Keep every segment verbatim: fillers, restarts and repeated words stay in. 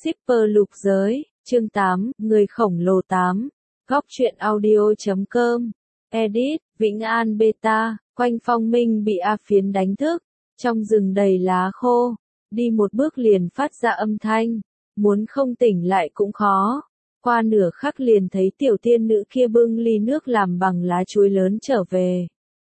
Shipper lục giới, chương tám, người khổng lồ tám, góc truyện audio chấm com, edit, Vĩnh An Beta, quanh Phong Minh bị A Phiến đánh thức, trong rừng đầy lá khô, đi một bước liền phát ra âm thanh, muốn không tỉnh lại cũng khó. Qua nửa khắc liền thấy tiểu tiên nữ kia bưng ly nước làm bằng lá chuối lớn trở về.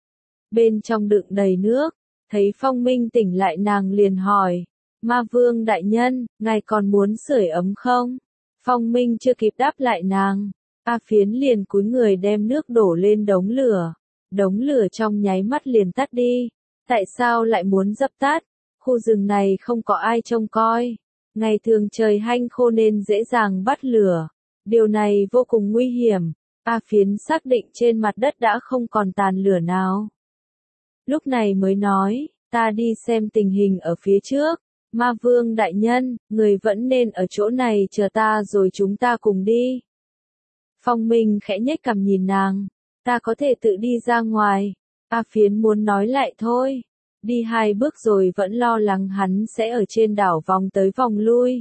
Bên trong đựng đầy nước, thấy Phong Minh tỉnh lại nàng liền hỏi, Ma Vương đại nhân, ngài còn muốn sưởi ấm không? Phong Minh chưa kịp đáp lại nàng, A Phiến liền cúi người đem nước đổ lên đống lửa, đống lửa trong nháy mắt liền tắt đi. Tại sao lại muốn dập tắt? Khu rừng này không có ai trông coi, ngày thường trời hanh khô nên dễ dàng bắt lửa. Điều này vô cùng nguy hiểm. A Phiến xác định trên mặt đất đã không còn tàn lửa nào. Lúc này mới nói, ta đi xem tình hình ở phía trước. Ma Vương đại nhân, người vẫn nên ở chỗ này chờ ta rồi chúng ta cùng đi. Phong Minh khẽ nhếch cằm nhìn nàng, ta có thể tự đi ra ngoài. A Phiến muốn nói lại thôi. Đi hai bước rồi vẫn lo lắng hắn sẽ ở trên đảo vòng tới vòng lui.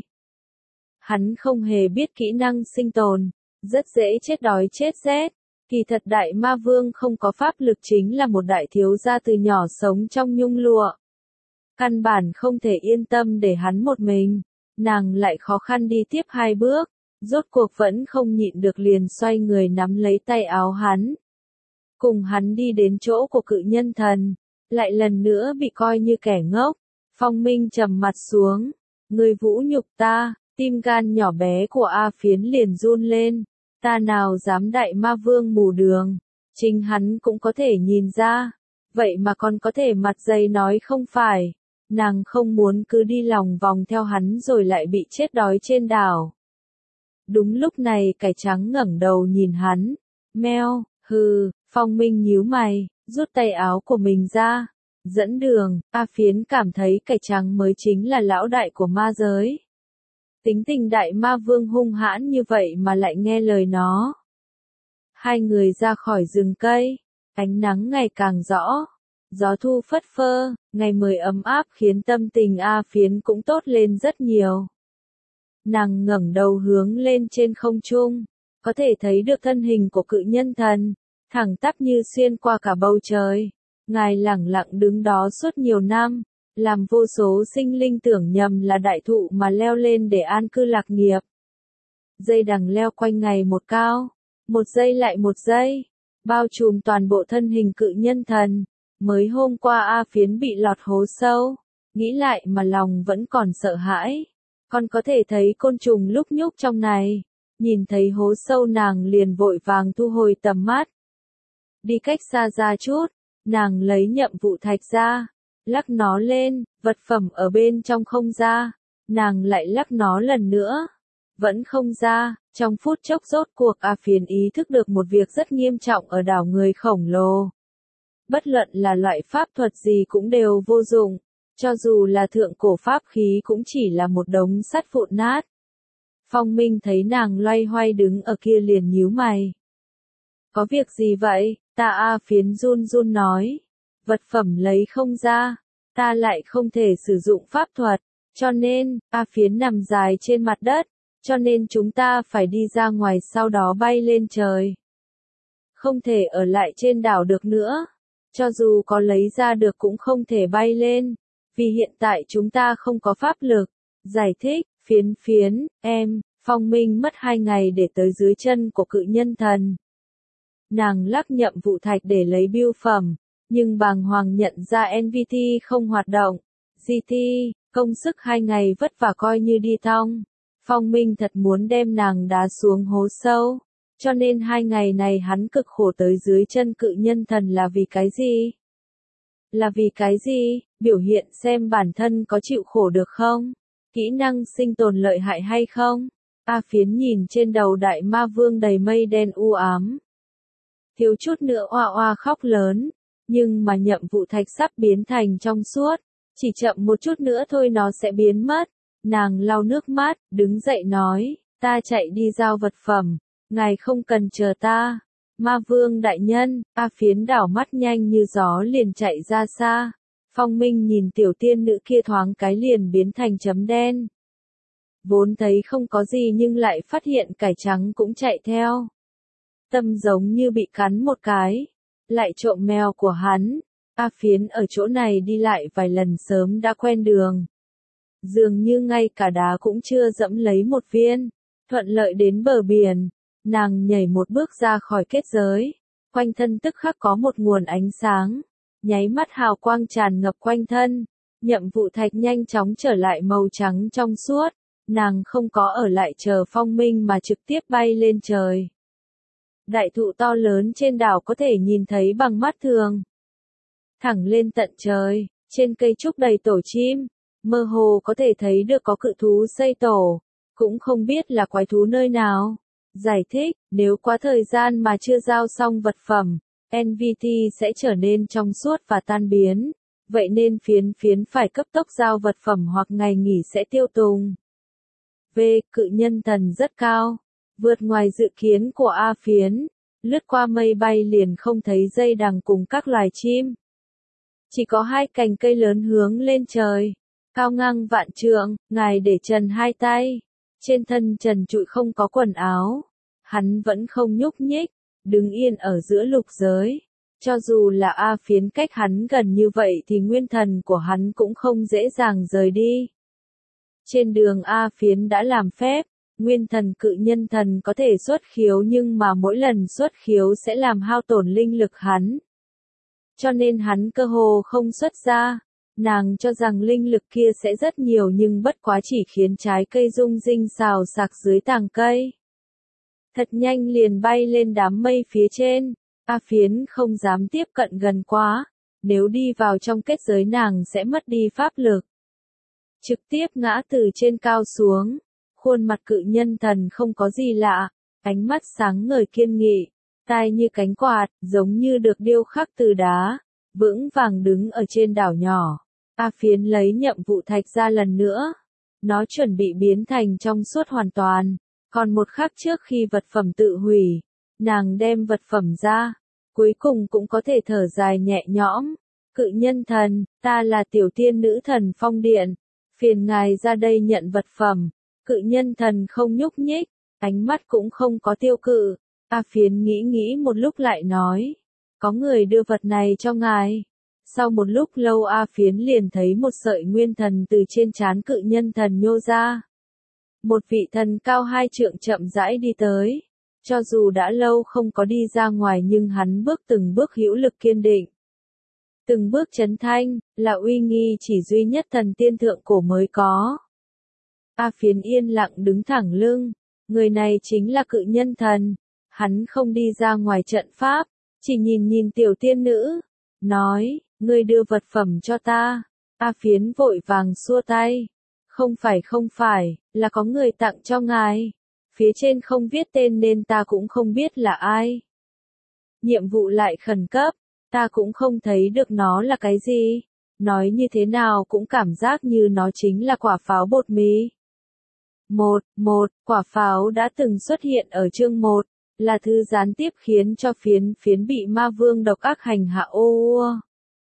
Hắn không hề biết kỹ năng sinh tồn, rất dễ chết đói chết rét. Kỳ thật đại ma vương không có pháp lực chính là một đại thiếu gia từ nhỏ sống trong nhung lụa. Căn bản không thể yên tâm để hắn một mình, nàng lại khó khăn đi tiếp hai bước, rốt cuộc vẫn không nhịn được liền xoay người nắm lấy tay áo hắn. Cùng hắn đi đến chỗ của cự nhân thần, lại lần nữa bị coi như kẻ ngốc. Phong Minh trầm mặt xuống, người vũ nhục ta. Tim gan nhỏ bé của A Phiến liền run lên, ta nào dám đại ma vương mù đường, chính hắn cũng có thể nhìn ra, vậy mà còn có thể mặt dày nói không phải, nàng không muốn cứ đi lòng vòng theo hắn rồi lại bị chết đói trên đảo. Đúng lúc này cải trắng ngẩng đầu nhìn hắn, meo, hừ, Phong Minh nhíu mày, rút tay áo của mình ra, dẫn đường. A Phiến cảm thấy cải trắng mới chính là lão đại của ma giới. Tính tình đại ma vương hung hãn như vậy mà lại nghe lời nó. Hai người ra khỏi rừng cây, ánh nắng ngày càng rõ, gió thu phất phơ, ngày mới ấm áp khiến tâm tình A Phiến cũng tốt lên rất nhiều. Nàng ngẩng đầu hướng lên trên không trung, có thể thấy được thân hình của cự nhân thần, thẳng tắp như xuyên qua cả bầu trời. Ngài lẳng lặng đứng đó suốt nhiều năm, làm vô số sinh linh tưởng nhầm là đại thụ mà leo lên để an cư lạc nghiệp. Dây đằng leo quanh ngày một cao, một giây lại một giây, bao trùm toàn bộ thân hình cự nhân thần. Mới hôm qua A Phiến bị lọt hố sâu, nghĩ lại mà lòng vẫn còn sợ hãi. Còn có thể thấy côn trùng lúc nhúc trong này, nhìn thấy hố sâu nàng liền vội vàng thu hồi tầm mắt. Đi cách xa ra chút, nàng lấy nhậm vụ thạch ra. Lắc nó lên, vật phẩm ở bên trong không ra, nàng lại lắc nó lần nữa, vẫn không ra. Trong phút chốc rốt cuộc A Phiến ý thức được một việc rất nghiêm trọng ở đảo người khổng lồ. Bất luận là loại pháp thuật gì cũng đều vô dụng, cho dù là thượng cổ pháp khí cũng chỉ là một đống sắt vụn nát. Phong Minh thấy nàng loay hoay đứng ở kia liền nhíu mày. Có việc gì vậy? Ta A Phiến run run nói. Vật phẩm lấy không ra, ta lại không thể sử dụng pháp thuật, cho nên, A Phiến nằm dài trên mặt đất, cho nên chúng ta phải đi ra ngoài sau đó bay lên trời. Không thể ở lại trên đảo được nữa, cho dù có lấy ra được cũng không thể bay lên, vì hiện tại chúng ta không có pháp lực. Giải thích, Phiến Phiến, em, Phong Minh mất hai ngày để tới dưới chân của cự nhân thần. Nàng lắc nhậm vụ thạch để lấy bưu phẩm. Nhưng bàng hoàng nhận ra en vê tê không hoạt động. giê tê, công sức hai ngày vất vả coi như đi thong. Phong Minh thật muốn đem nàng đá xuống hố sâu. Cho nên hai ngày này hắn cực khổ tới dưới chân cự nhân thần là vì cái gì? Là vì cái gì? Biểu hiện xem bản thân có chịu khổ được không? Kỹ năng sinh tồn lợi hại hay không? A Phiến nhìn trên đầu đại ma vương đầy mây đen u ám. Thiếu chút nữa oa oa khóc lớn. Nhưng mà nhậm vụ thạch sắp biến thành trong suốt, chỉ chậm một chút nữa thôi nó sẽ biến mất. Nàng lau nước mắt, đứng dậy nói, ta chạy đi giao vật phẩm, ngài không cần chờ ta. Ma Vương đại nhân, A Phiến đảo mắt nhanh như gió liền chạy ra xa. Phong Minh nhìn tiểu tiên nữ kia thoáng cái liền biến thành chấm đen. vốn thấy không có gì nhưng lại phát hiện cải trắng cũng chạy theo. Tâm giống như bị cắn một cái, lại trộm mèo của hắn. A Phiến ở chỗ này đi lại vài lần sớm đã quen đường. Dường như ngay cả đá cũng chưa dẫm lấy một viên, thuận lợi đến bờ biển, nàng nhảy một bước ra khỏi kết giới, quanh thân tức khắc có một nguồn ánh sáng, nháy mắt hào quang tràn ngập quanh thân, Nhậm Vụ Thạch nhanh chóng trở lại màu trắng trong suốt, nàng không có ở lại chờ phong minh mà trực tiếp bay lên trời. Đại thụ to lớn trên đảo có thể nhìn thấy bằng mắt thường. Thẳng lên tận trời, trên cây trúc đầy tổ chim, mơ hồ có thể thấy được có cự thú xây tổ, cũng không biết là quái thú nơi nào. Giải thích, nếu quá thời gian mà chưa giao xong vật phẩm, en vê tê sẽ trở nên trong suốt và tan biến, vậy nên phiến phiến phải cấp tốc giao vật phẩm hoặc ngày nghỉ sẽ tiêu tùng. V. Cự nhân thần rất cao, vượt ngoài dự kiến của A Phiến, lướt qua mây bay liền không thấy dây đằng cùng các loài chim. Chỉ có hai cành cây lớn hướng lên trời, cao ngang vạn trượng, ngài để trần hai tay, trên thân trần trụi không có quần áo, hắn vẫn không nhúc nhích, đứng yên ở giữa lục giới. Cho dù là A Phiến cách hắn gần như vậy thì nguyên thần của hắn cũng không dễ dàng rời đi. Trên đường A Phiến đã làm phép, nguyên thần cự nhân thần có thể xuất khiếu nhưng mà mỗi lần xuất khiếu sẽ làm hao tổn linh lực hắn. Cho nên hắn cơ hồ không xuất ra, nàng cho rằng linh lực kia sẽ rất nhiều nhưng bất quá chỉ khiến trái cây rung rinh xào xạc dưới tàng cây. Thật nhanh liền bay lên đám mây phía trên, A Phiến không dám tiếp cận gần quá, nếu đi vào trong kết giới nàng sẽ mất đi pháp lực. Trực tiếp ngã từ trên cao xuống, khuôn mặt cự nhân thần không có gì lạ, ánh mắt sáng ngời kiên nghị, tai như cánh quạt, giống như được điêu khắc từ đá, vững vàng đứng ở trên đảo nhỏ. A Phiến lấy Nhậm Vụ Thạch ra lần nữa, nó chuẩn bị biến thành trong suốt hoàn toàn, còn một khắc trước khi vật phẩm tự hủy, nàng đem vật phẩm ra, cuối cùng cũng có thể thở dài nhẹ nhõm. Cự nhân thần, ta là tiểu tiên nữ thần phong điện, phiền ngài ra đây nhận vật phẩm. Cự nhân thần không nhúc nhích, ánh mắt cũng không có tiêu cự. A Phiến nghĩ nghĩ một lúc lại nói, có người đưa vật này cho ngài. Sau một lúc lâu A Phiến liền thấy một sợi nguyên thần từ trên trán cự nhân thần nhô ra. Một vị thần cao hai trượng chậm rãi đi tới. Cho dù đã lâu không có đi ra ngoài nhưng hắn bước từng bước hữu lực kiên định. Từng bước chấn thanh, là uy nghi chỉ duy nhất thần tiên thượng cổ mới có. A Phiến yên lặng đứng thẳng lưng, người này chính là cự nhân thần. Hắn không đi ra ngoài trận pháp, chỉ nhìn nhìn tiểu tiên nữ, nói, ngươi đưa vật phẩm cho ta. A Phiến vội vàng xua tay, không phải không phải, là có người tặng cho ngài. Phía trên không viết tên nên ta cũng không biết là ai. Nhiệm vụ lại khẩn cấp, ta cũng không thấy được nó là cái gì. Nói như thế nào cũng cảm giác như nó chính là quả pháo bột mì. Một, một, quả pháo đã từng xuất hiện ở chương một, là thứ gián tiếp khiến cho phiến phiến bị ma vương độc ác hành hạ ô ua.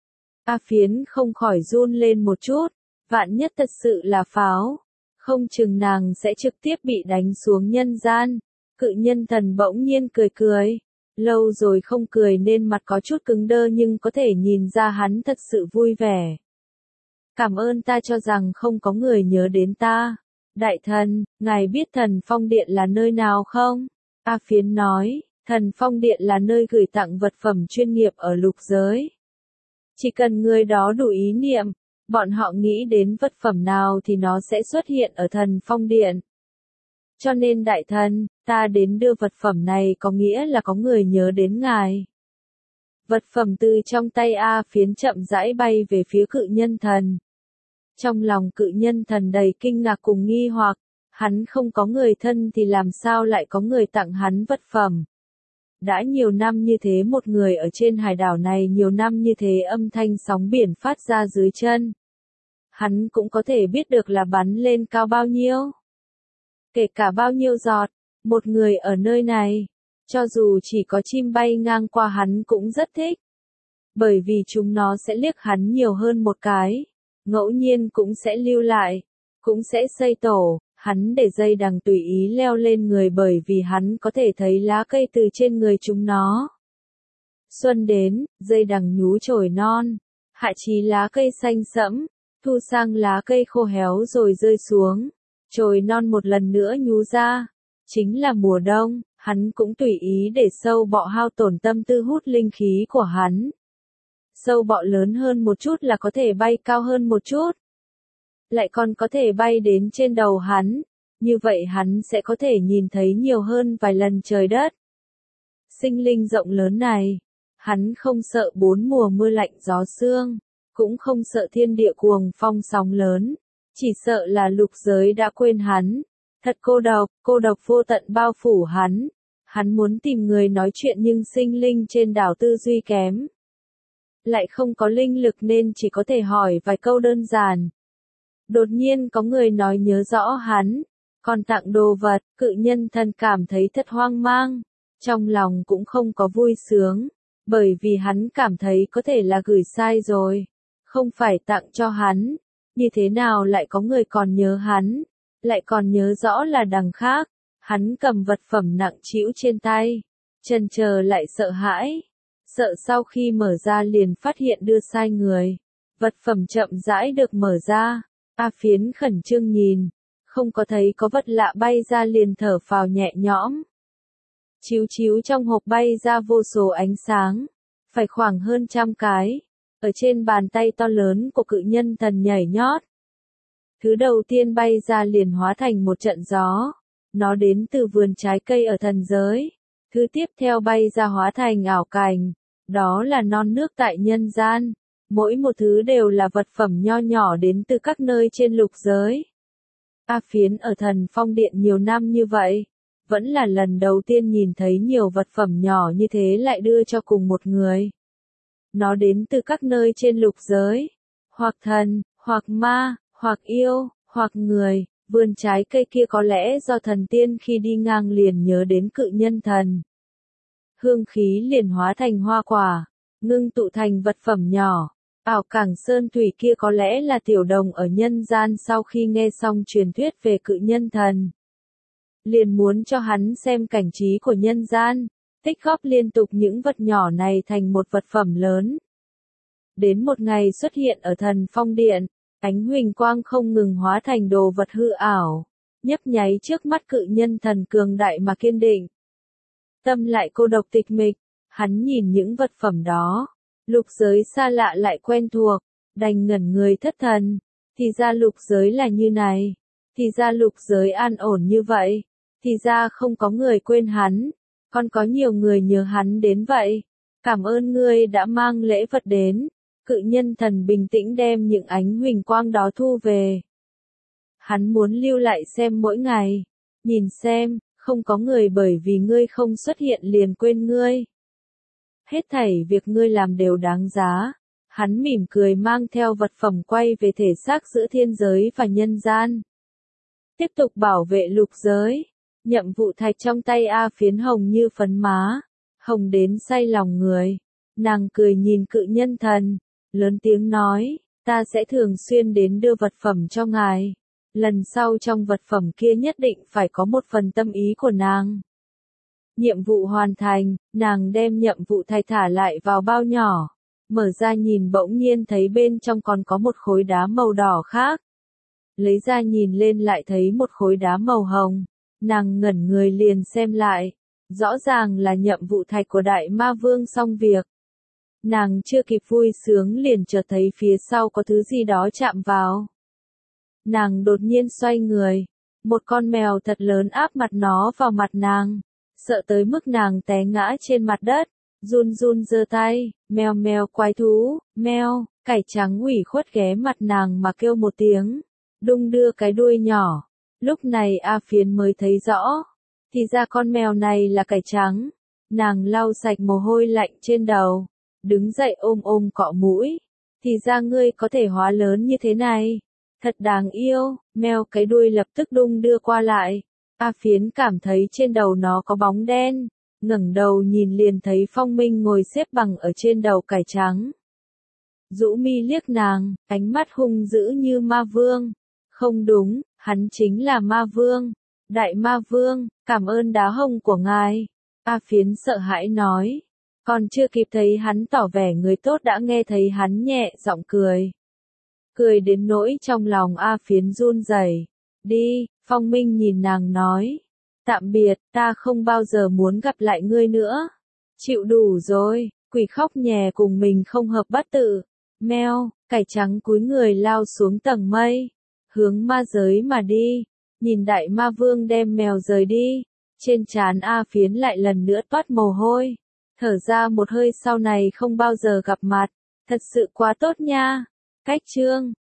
A Phiến không khỏi run lên một chút, vạn nhất thật sự là pháo, không chừng nàng sẽ trực tiếp bị đánh xuống nhân gian. Cự nhân thần bỗng nhiên cười cười, lâu rồi không cười nên mặt có chút cứng đơ nhưng có thể nhìn ra hắn thật sự vui vẻ. Cảm ơn ta cho rằng không có người nhớ đến ta. Đại thần, ngài biết thần phong điện là nơi nào không? A Phiến nói, thần phong điện là nơi gửi tặng vật phẩm chuyên nghiệp ở lục giới. Chỉ cần người đó đủ ý niệm, bọn họ nghĩ đến vật phẩm nào thì nó sẽ xuất hiện ở thần phong điện. Cho nên đại thần, ta đến đưa vật phẩm này có nghĩa là có người nhớ đến ngài. Vật phẩm từ trong tay A Phiến chậm rãi bay về phía cự nhân thần. Trong lòng cự nhân thần đầy kinh ngạc cùng nghi hoặc, hắn không có người thân thì làm sao lại có người tặng hắn vật phẩm. Đã nhiều năm như thế một người ở trên hải đảo này nhiều năm như thế âm thanh sóng biển phát ra dưới chân. Hắn cũng có thể biết được là bắn lên cao bao nhiêu. Kể cả bao nhiêu giọt, một người ở nơi này, cho dù chỉ có chim bay ngang qua hắn cũng rất thích. Bởi vì chúng nó sẽ liếc hắn nhiều hơn một cái, ngẫu nhiên cũng sẽ lưu lại, cũng sẽ xây tổ, Hắn để dây đằng tùy ý leo lên người bởi vì hắn có thể thấy lá cây từ trên người chúng nó. Xuân đến, dây đằng nhú chồi non, hạ chí lá cây xanh sẫm, thu sang lá cây khô héo rồi rơi xuống, chồi non một lần nữa nhú ra. Chính là mùa đông, hắn cũng tùy ý để sâu bọ hao tổn tâm tư hút linh khí của hắn. Sâu bọ lớn hơn một chút là có thể bay cao hơn một chút. Lại còn có thể bay đến trên đầu hắn, như vậy hắn sẽ có thể nhìn thấy nhiều hơn vài lần trời đất. Sinh linh rộng lớn này, hắn không sợ bốn mùa mưa lạnh gió sương, cũng không sợ thiên địa cuồng phong sóng lớn, chỉ sợ là lục giới đã quên hắn. Thật cô độc, cô độc vô tận bao phủ hắn. Hắn muốn tìm người nói chuyện nhưng sinh linh trên đảo tư duy kém. Lại không có linh lực nên chỉ có thể hỏi vài câu đơn giản. Đột nhiên có người nói nhớ rõ hắn, còn tặng đồ vật, cự nhân thần cảm thấy thật hoang mang. Trong lòng cũng không có vui sướng, bởi vì hắn cảm thấy có thể là gửi sai rồi, không phải tặng cho hắn. Như thế nào lại có người còn nhớ hắn? Lại còn nhớ rõ là đằng khác, hắn cầm vật phẩm nặng trĩu trên tay, chần chờ lại sợ hãi, sợ sau khi mở ra liền phát hiện đưa sai người, vật phẩm chậm rãi được mở ra, A Phiến khẩn trương nhìn, không có thấy có vật lạ bay ra liền thở phào nhẹ nhõm. Chiếu chiếu trong hộp bay ra vô số ánh sáng, phải khoảng hơn trăm cái, ở trên bàn tay to lớn của cự nhân thần nhảy nhót. Thứ đầu tiên bay ra liền hóa thành một trận gió, nó đến từ vườn trái cây ở thần giới. Thứ tiếp theo bay ra hóa thành ảo cảnh, đó là non nước tại nhân gian. Mỗi một thứ đều là vật phẩm nho nhỏ đến từ các nơi trên lục giới. A Phiến ở Thần Phong Điện nhiều năm như vậy, vẫn là lần đầu tiên nhìn thấy nhiều vật phẩm nhỏ như thế lại đưa cho cùng một người. Nó đến từ các nơi trên lục giới, hoặc thần, hoặc ma, hoặc yêu, hoặc người. Vườn trái cây kia có lẽ do thần tiên khi đi ngang liền nhớ đến cự nhân thần. Hương khí liền hóa thành hoa quả, ngưng tụ thành vật phẩm nhỏ. Ảo cảng sơn thủy kia có lẽ là tiểu đồng ở nhân gian sau khi nghe xong truyền thuyết về cự nhân thần. Liền muốn cho hắn xem cảnh trí của nhân gian, tích góp liên tục những vật nhỏ này thành một vật phẩm lớn. Đến một ngày xuất hiện ở Thần Phong Điện, ánh huỳnh quang không ngừng hóa thành đồ vật hư ảo, nhấp nháy trước mắt cự nhân thần cường đại mà kiên định. Tâm lại cô độc tịch mịch, hắn nhìn những vật phẩm đó, lục giới xa lạ lại quen thuộc, đành ngẩn người thất thần, thì ra lục giới là như này, thì ra lục giới an ổn như vậy, thì ra không có người quên hắn, còn có nhiều người nhớ hắn đến vậy. Cảm ơn ngươi đã mang lễ vật đến. Cự nhân thần bình tĩnh đem những ánh huỳnh quang đó thu về. Hắn muốn lưu lại xem mỗi ngày. Nhìn xem, không có người bởi vì ngươi không xuất hiện liền quên ngươi. Hết thảy việc ngươi làm đều đáng giá. Hắn mỉm cười mang theo vật phẩm quay về thể xác giữa thiên giới và nhân gian. Tiếp tục bảo vệ lục giới. Nhậm vụ thạch trong tay A Phiến hồng như phấn má. Hồng đến say lòng người. Nàng cười nhìn cự nhân thần. Lớn tiếng nói, ta sẽ thường xuyên đến đưa vật phẩm cho ngài. Lần sau trong vật phẩm kia nhất định phải có một phần tâm ý của nàng. Nhiệm vụ hoàn thành, nàng đem nhiệm vụ thạch thả lại vào bao nhỏ. Mở ra nhìn bỗng nhiên thấy bên trong còn có một khối đá màu đỏ khác. Lấy ra nhìn lên lại thấy một khối đá màu hồng. Nàng ngẩn người liền xem lại. Rõ ràng là nhiệm vụ thạch của Đại Ma Vương xong việc. Nàng chưa kịp vui sướng liền chợt thấy phía sau có thứ gì đó chạm vào. Nàng đột nhiên xoay người. Một con mèo thật lớn áp mặt nó vào mặt nàng. Sợ tới mức nàng té ngã trên mặt đất. Run run giơ tay. Mèo mèo quái thú, mèo. Cải trắng ủy khuất ghé mặt nàng mà kêu một tiếng. Đung đưa cái đuôi nhỏ. Lúc này A Phiến mới thấy rõ. Thì ra con mèo này là cải trắng. Nàng lau sạch mồ hôi lạnh trên đầu. Đứng dậy ôm ôm cọ mũi. Thì ra ngươi có thể hóa lớn như thế này. Thật đáng yêu. Mèo cái đuôi lập tức đung đưa qua lại. A Phiến cảm thấy trên đầu nó có bóng đen. Ngẩng đầu nhìn liền thấy Phong Minh ngồi xếp bằng ở trên đầu cải trắng. Dũ mi liếc nàng, ánh mắt hung dữ như ma vương. Không đúng, Hắn chính là ma vương. Đại ma vương, cảm ơn đá hông của ngài. A Phiến sợ hãi nói. Còn chưa kịp thấy hắn tỏ vẻ người tốt đã nghe thấy hắn nhẹ giọng cười. Cười đến nỗi trong lòng A Phiến run rẩy. Đi, Phong Minh nhìn nàng nói. Tạm biệt, ta không bao giờ muốn gặp lại ngươi nữa. Chịu đủ rồi, quỷ khóc nhè cùng mình không hợp bất tự. Meo, cải trắng cúi người lao xuống tầng mây. Hướng ma giới mà đi. Nhìn đại ma vương đem mèo rời đi. Trên trán A Phiến lại lần nữa toát mồ hôi. Thở ra một hơi sau này không bao giờ gặp mặt. Thật sự quá tốt nha. Cách chương